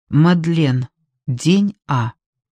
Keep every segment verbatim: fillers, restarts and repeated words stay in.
Мадлен. День А.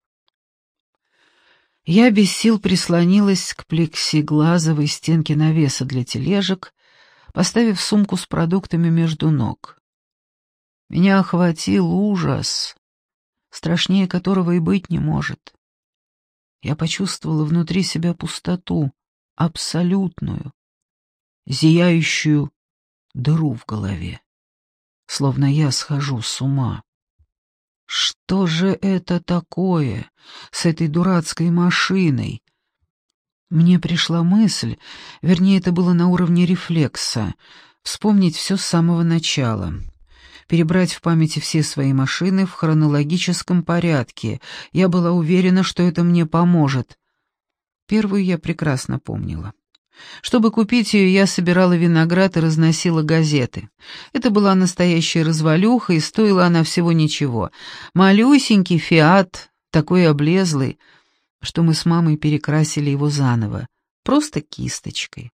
Я без сил прислонилась к плексиглазовой стенке навеса для тележек, поставив сумку с продуктами между ног. Меня охватил ужас, страшнее которого и быть не может. Я почувствовала внутри себя пустоту, абсолютную, зияющую дыру в голове, словно я схожу с ума. Что же это такое с этой дурацкой машиной? Мне пришла мысль, вернее, это было на уровне рефлекса, вспомнить все с самого начала, перебрать в памяти все свои машины в хронологическом порядке. Я была уверена, что это мне поможет. Первую я прекрасно помнила. Чтобы купить ее, я собирала виноград и разносила газеты. Это была настоящая развалюха, и стоила она всего ничего. Малюсенький «Фиат», такой облезлый, что мы с мамой перекрасили его заново, просто кисточкой.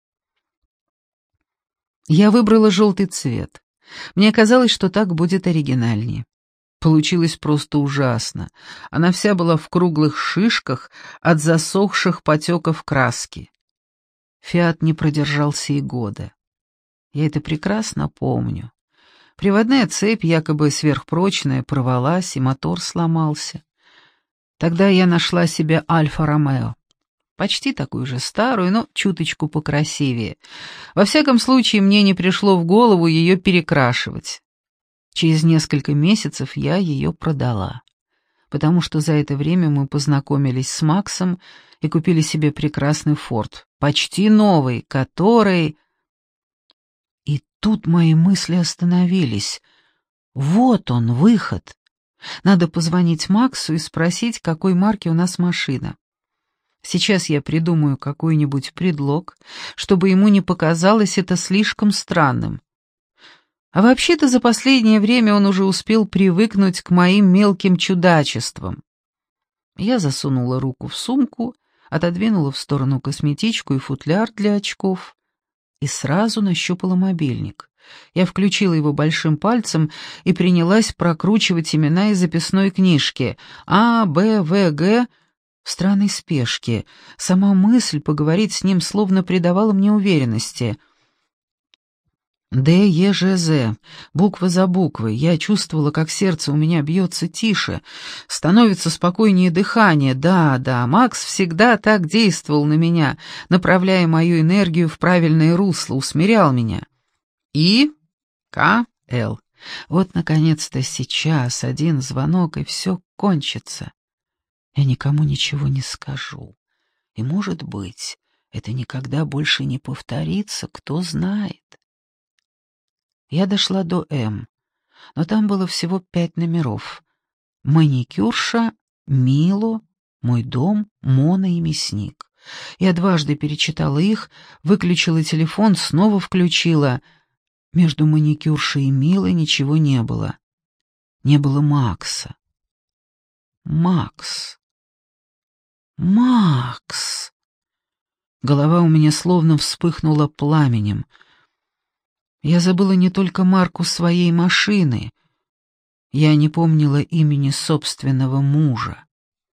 Я выбрала желтый цвет. Мне казалось, что так будет оригинальнее. Получилось просто ужасно. Она вся была в круглых шишках от засохших потеков краски. «Фиат» не продержался и года. Я это прекрасно помню. Приводная цепь, якобы сверхпрочная, порвалась, и мотор сломался. Тогда я нашла себе «Альфа-Ромео». Почти такую же старую, но чуточку покрасивее. Во всяком случае, мне не пришло в голову ее перекрашивать. Через несколько месяцев я ее продала, потому что за это время мы познакомились с Максом и купили себе прекрасный «Форд», почти новый, который... И тут мои мысли остановились. Вот он, выход. Надо позвонить Максу и спросить, какой марки у нас машина. Сейчас я придумаю какой-нибудь предлог, чтобы ему не показалось это слишком странным. А вообще-то за последнее время он уже успел привыкнуть к моим мелким чудачествам. Я засунула руку в сумку, отодвинула в сторону косметичку и футляр для очков и сразу нащупала мобильник. Я включила его большим пальцем и принялась прокручивать имена из записной книжки А, Б, В, Г в странной спешке. Сама мысль поговорить с ним словно придавала мне уверенности. Д, Е, Ж, З, буква за буквой. Я чувствовала, как сердце у меня бьется тише, становится спокойнее дыхание. Да, да, Макс всегда так действовал на меня, направляя мою энергию в правильное русло, усмирял меня. И, К, Л. Вот, наконец-то, сейчас один звонок, и все кончится. Я никому ничего не скажу. И, может быть, это никогда больше не повторится, кто знает. Я дошла до М, но там было всего пять номеров. Маникюрша, Мило, мой дом, Мона и мясник. Я дважды перечитала их, выключила телефон, снова включила. Между маникюршей и Милой ничего не было. Не было Макса. Макс. Макс. Голова у меня словно вспыхнула пламенем. Я забыла не только марку своей машины. Я не помнила имени собственного мужа.